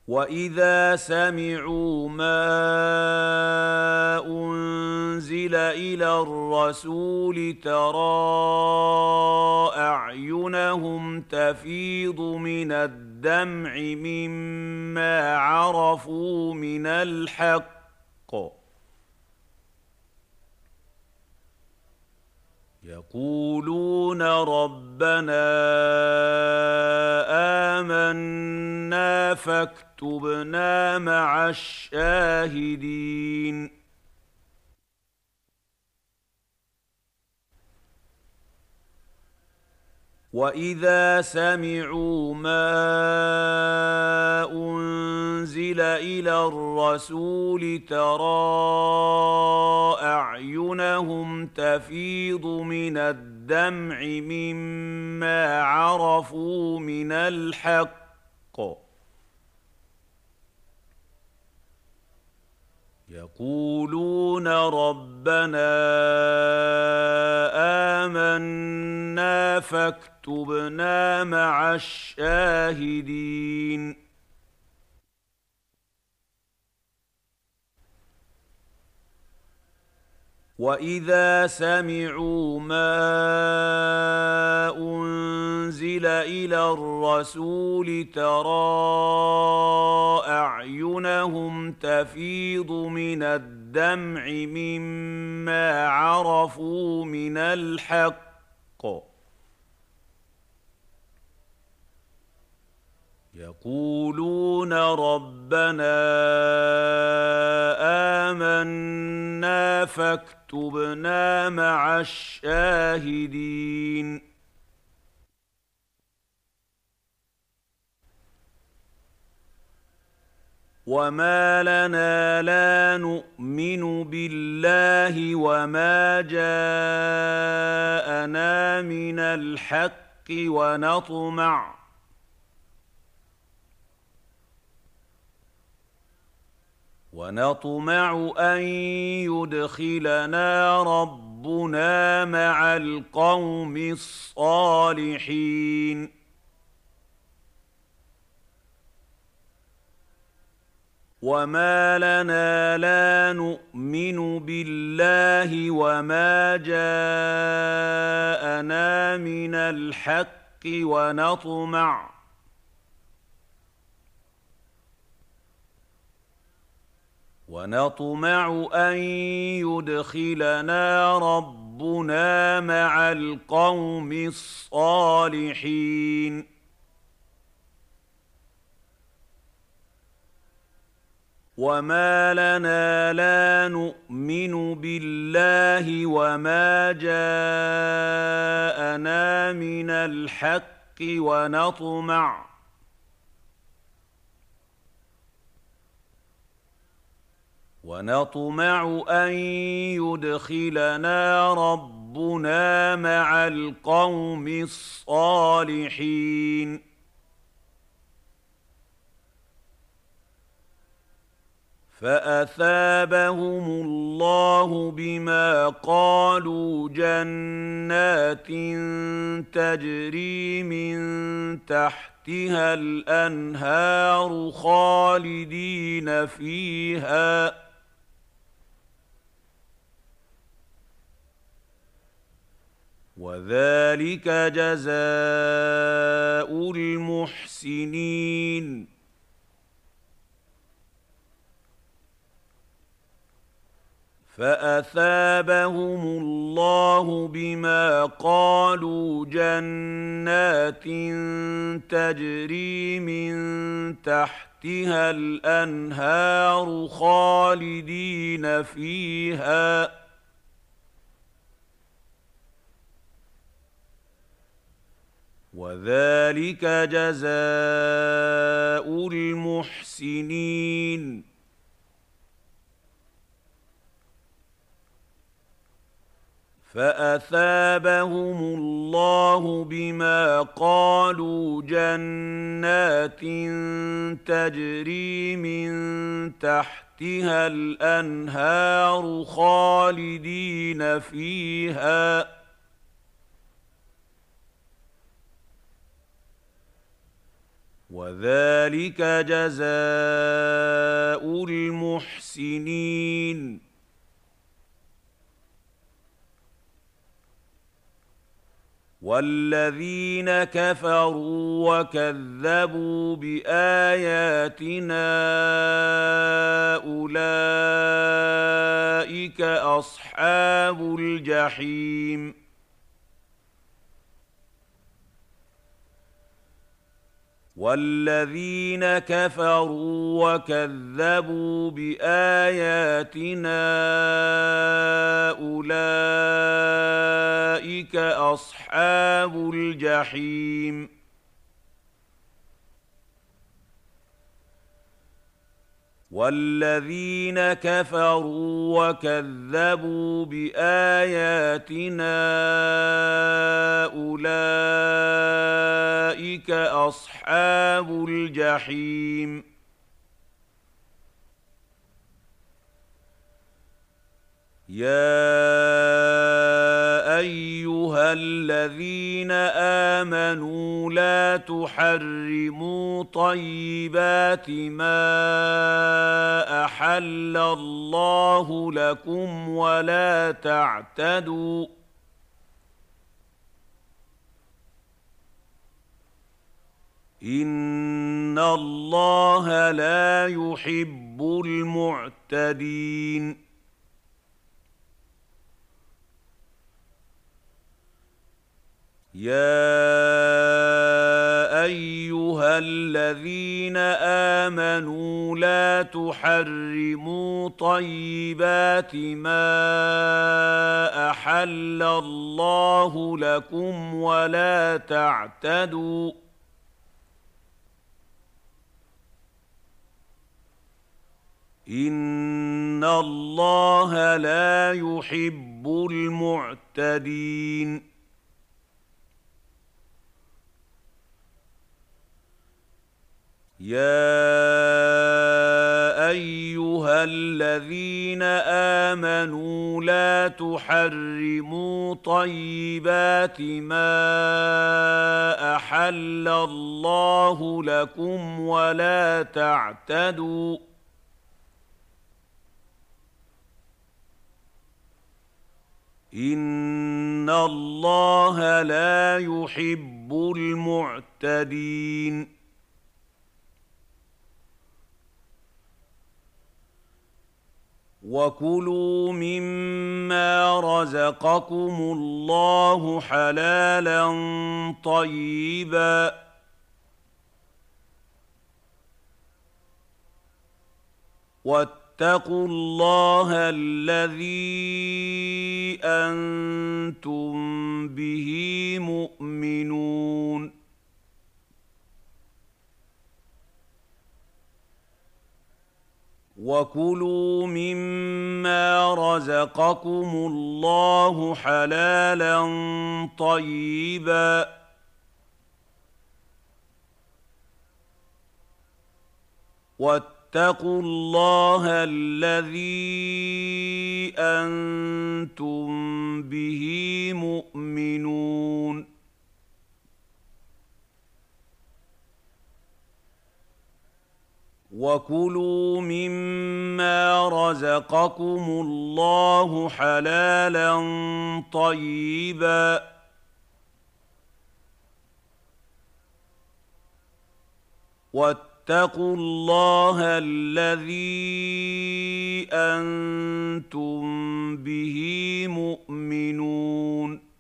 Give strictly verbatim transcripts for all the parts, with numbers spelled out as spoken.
وَإِذَا سَمِعُوا مَا أُنزِلَ إِلَى الرَّسُولِ تَرَىٰ أَعْيُنَهُمْ تَفِيضُ مِنَ الدَّمْعِ مِمَّا عَرَفُوا مِنَ الْحَقِّ يَقُولُونَ رَبَّنَا آمَنَّا فاكتبنا مع الشاهدين وَإِذَا سَمِعُوا مَا أُنزِلَ إِلَى الرَّسُولِ تَرَىٰ أَعْيُنَهُمْ تَفِيضُ مِنَ الدَّمْعِ مِمَّا عَرَفُوا مِنَ الْحَقِّ يَقُولُونَ رَبَّنَا آمَنَّا فاكتبنا مع الشاهدين وَإِذَا سَمِعُوا مَا أُنزِلَ إِلَى الرَّسُولِ تَرَىٰ أَعْيُنَهُمْ تَفِيضُ مِنَ الدَّمْعِ مِمَّا عَرَفُوا مِنَ الْحَقِّ يَقُولُونَ رَبَّنَا آمَنَّا فاكتبنا مع الشاهدين وَمَا لَنَا لَا نُؤْمِنُ بِاللَّهِ وَمَا جَاءَنَا مِنَ الْحَقِّ وَنَطْمَعُ ونطمع أن يدخلنا ربنا مع القوم الصالحين وما لنا لا نؤمن بالله وما جاءنا من الحق ونطمع ونطمع أن يدخلنا ربنا مع القوم الصالحين وما لنا لا نؤمن بالله وما جاءنا من الحق ونطمع ونطمع أن يدخلنا ربنا مع القوم الصالحين فأثابهم الله بما قالوا جنات تجري من تحتها الأنهار خالدين فيها وذلك جزاء المحسنين فأثابهم الله بما قالوا جنات تجري من تحتها الأنهار خالدين فيها وذلك جزاء المحسنين فأثابهم الله بما قالوا جنات تجري من تحتها الأنهار خالدين فيها وذلك جزاء المحسنين. والذين كفروا وكذبوا بآياتنا أولئك أصحاب الجحيم. والذين كفروا وكذبوا بآياتنا أولئك أصحاب الجحيم. والذين كفروا وكذبوا بآياتنا أولئك أصحاب الجحيم. يا أيها الذين آمنوا لا تحرموا طيبات ما أحل الله لكم ولا تعتدوا إن الله لا يحب المعتدين. يا أيها الذين آمنوا لا تحرموا طيبات ما أحل الله لكم ولا تعتدوا إن الله لا يحب المعتدين. يا أيها الذين آمنوا لا تحرموا طيبات ما أحل الله لكم ولا تعتدوا إن الله لا يحب المعتدين. وكلوا مما رزقكم الله حلالا طيبا واتقوا الله الذي أنتم به مؤمنون. وكلوا مما رزقكم الله حلالا طيبا واتقوا الله الذي أنتم به مؤمنون. وكلوا مما رزقكم الله حلالا طيبا واتقوا الله الذي أنتم به مؤمنون.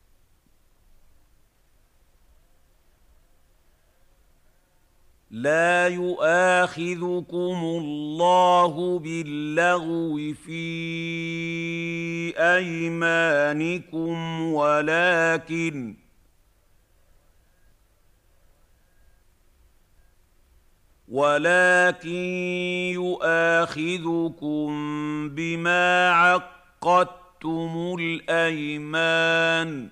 لا يؤاخذكم الله باللغو في أيمانكم ولكن ولكن يؤاخذكم بما عقدتم الأيمان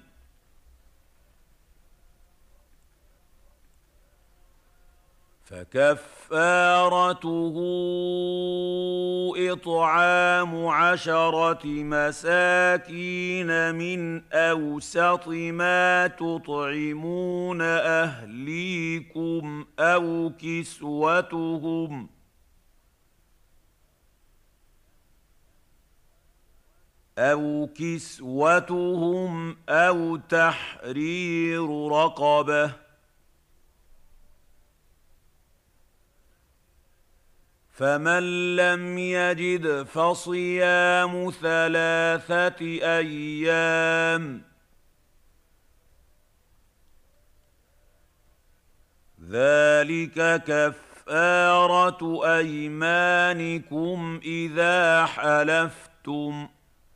فكفارته إطعام عشرة مساكين من أوسط ما تطعمون أهليكم أو كسوتهم أو كسوتهم أو تحرير رقبة، فمن لم يجد فصيام ثلاثة أيام، ذلك كفارة أيمانكم إذا حلفتم،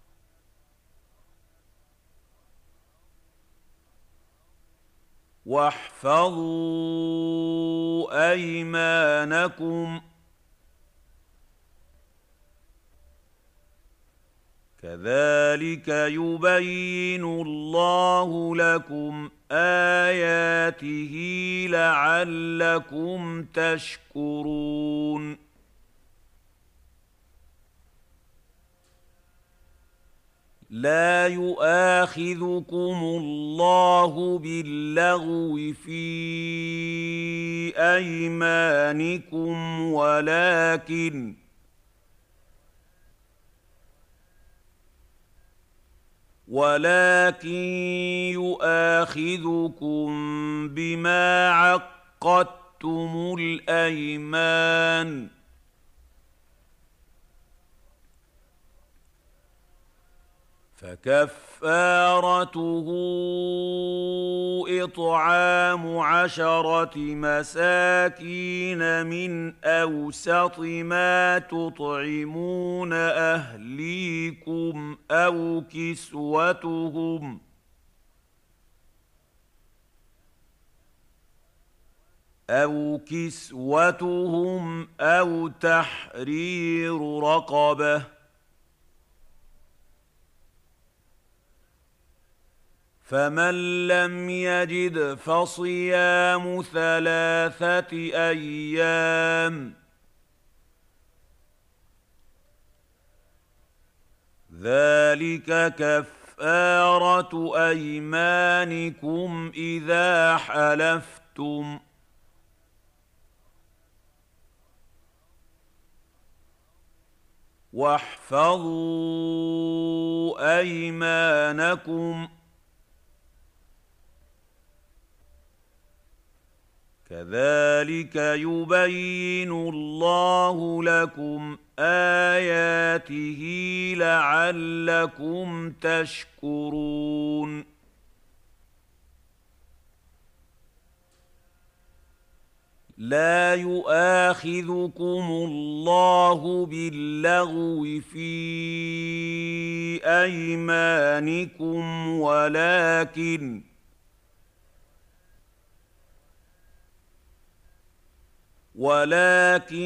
واحفظوا أيمانكم، كذلك يبين الله لكم آياته لعلكم تشكرون. لا يؤاخذكم الله باللغو في أيمانكم ولكن ولكن يؤاخذكم بما عقدتم الأيمان، فكفارته إطعام عشرة مساكين من أوسط ما تطعمون أهليكم أو كسوتهم أو كسوتهم أو تحرير رقبة، فمن لم يجد فصيام ثلاثة أيام، ذلك كفارة أيمانكم إذا حلفتم، واحفظوا أيمانكم، كذلك يبين الله لكم آياته لعلكم تشكرون. لا يؤاخذكم الله باللغو في أيمانكم ولكن ولكن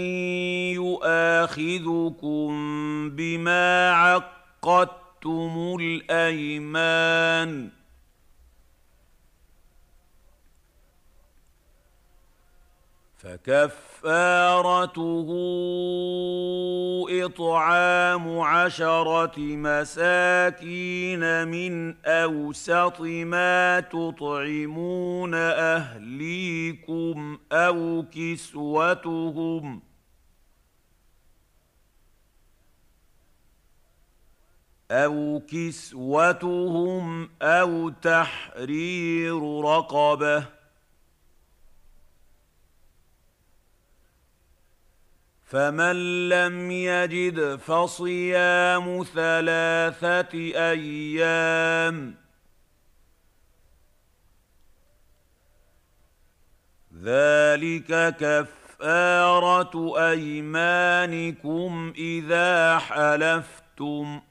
يؤاخذكم بما عقدتم الأيمان، فكفارته إطعام عشرة مساكين من أوسط ما تطعمون أهليكم أو كسوتهم أو كسوتهم أو تحرير رقبة، فمن لم يجد فصيام ثلاثة أيام، ذلك كفارة أيمانكم إذا حلفتم،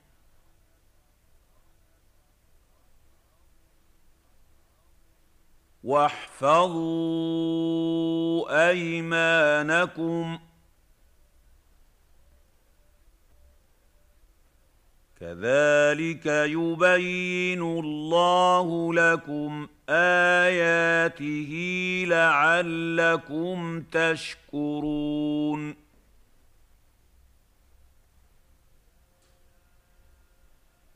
واحفظوا أيمانكم، كذلك يبين الله لكم آياته لعلكم تشكرون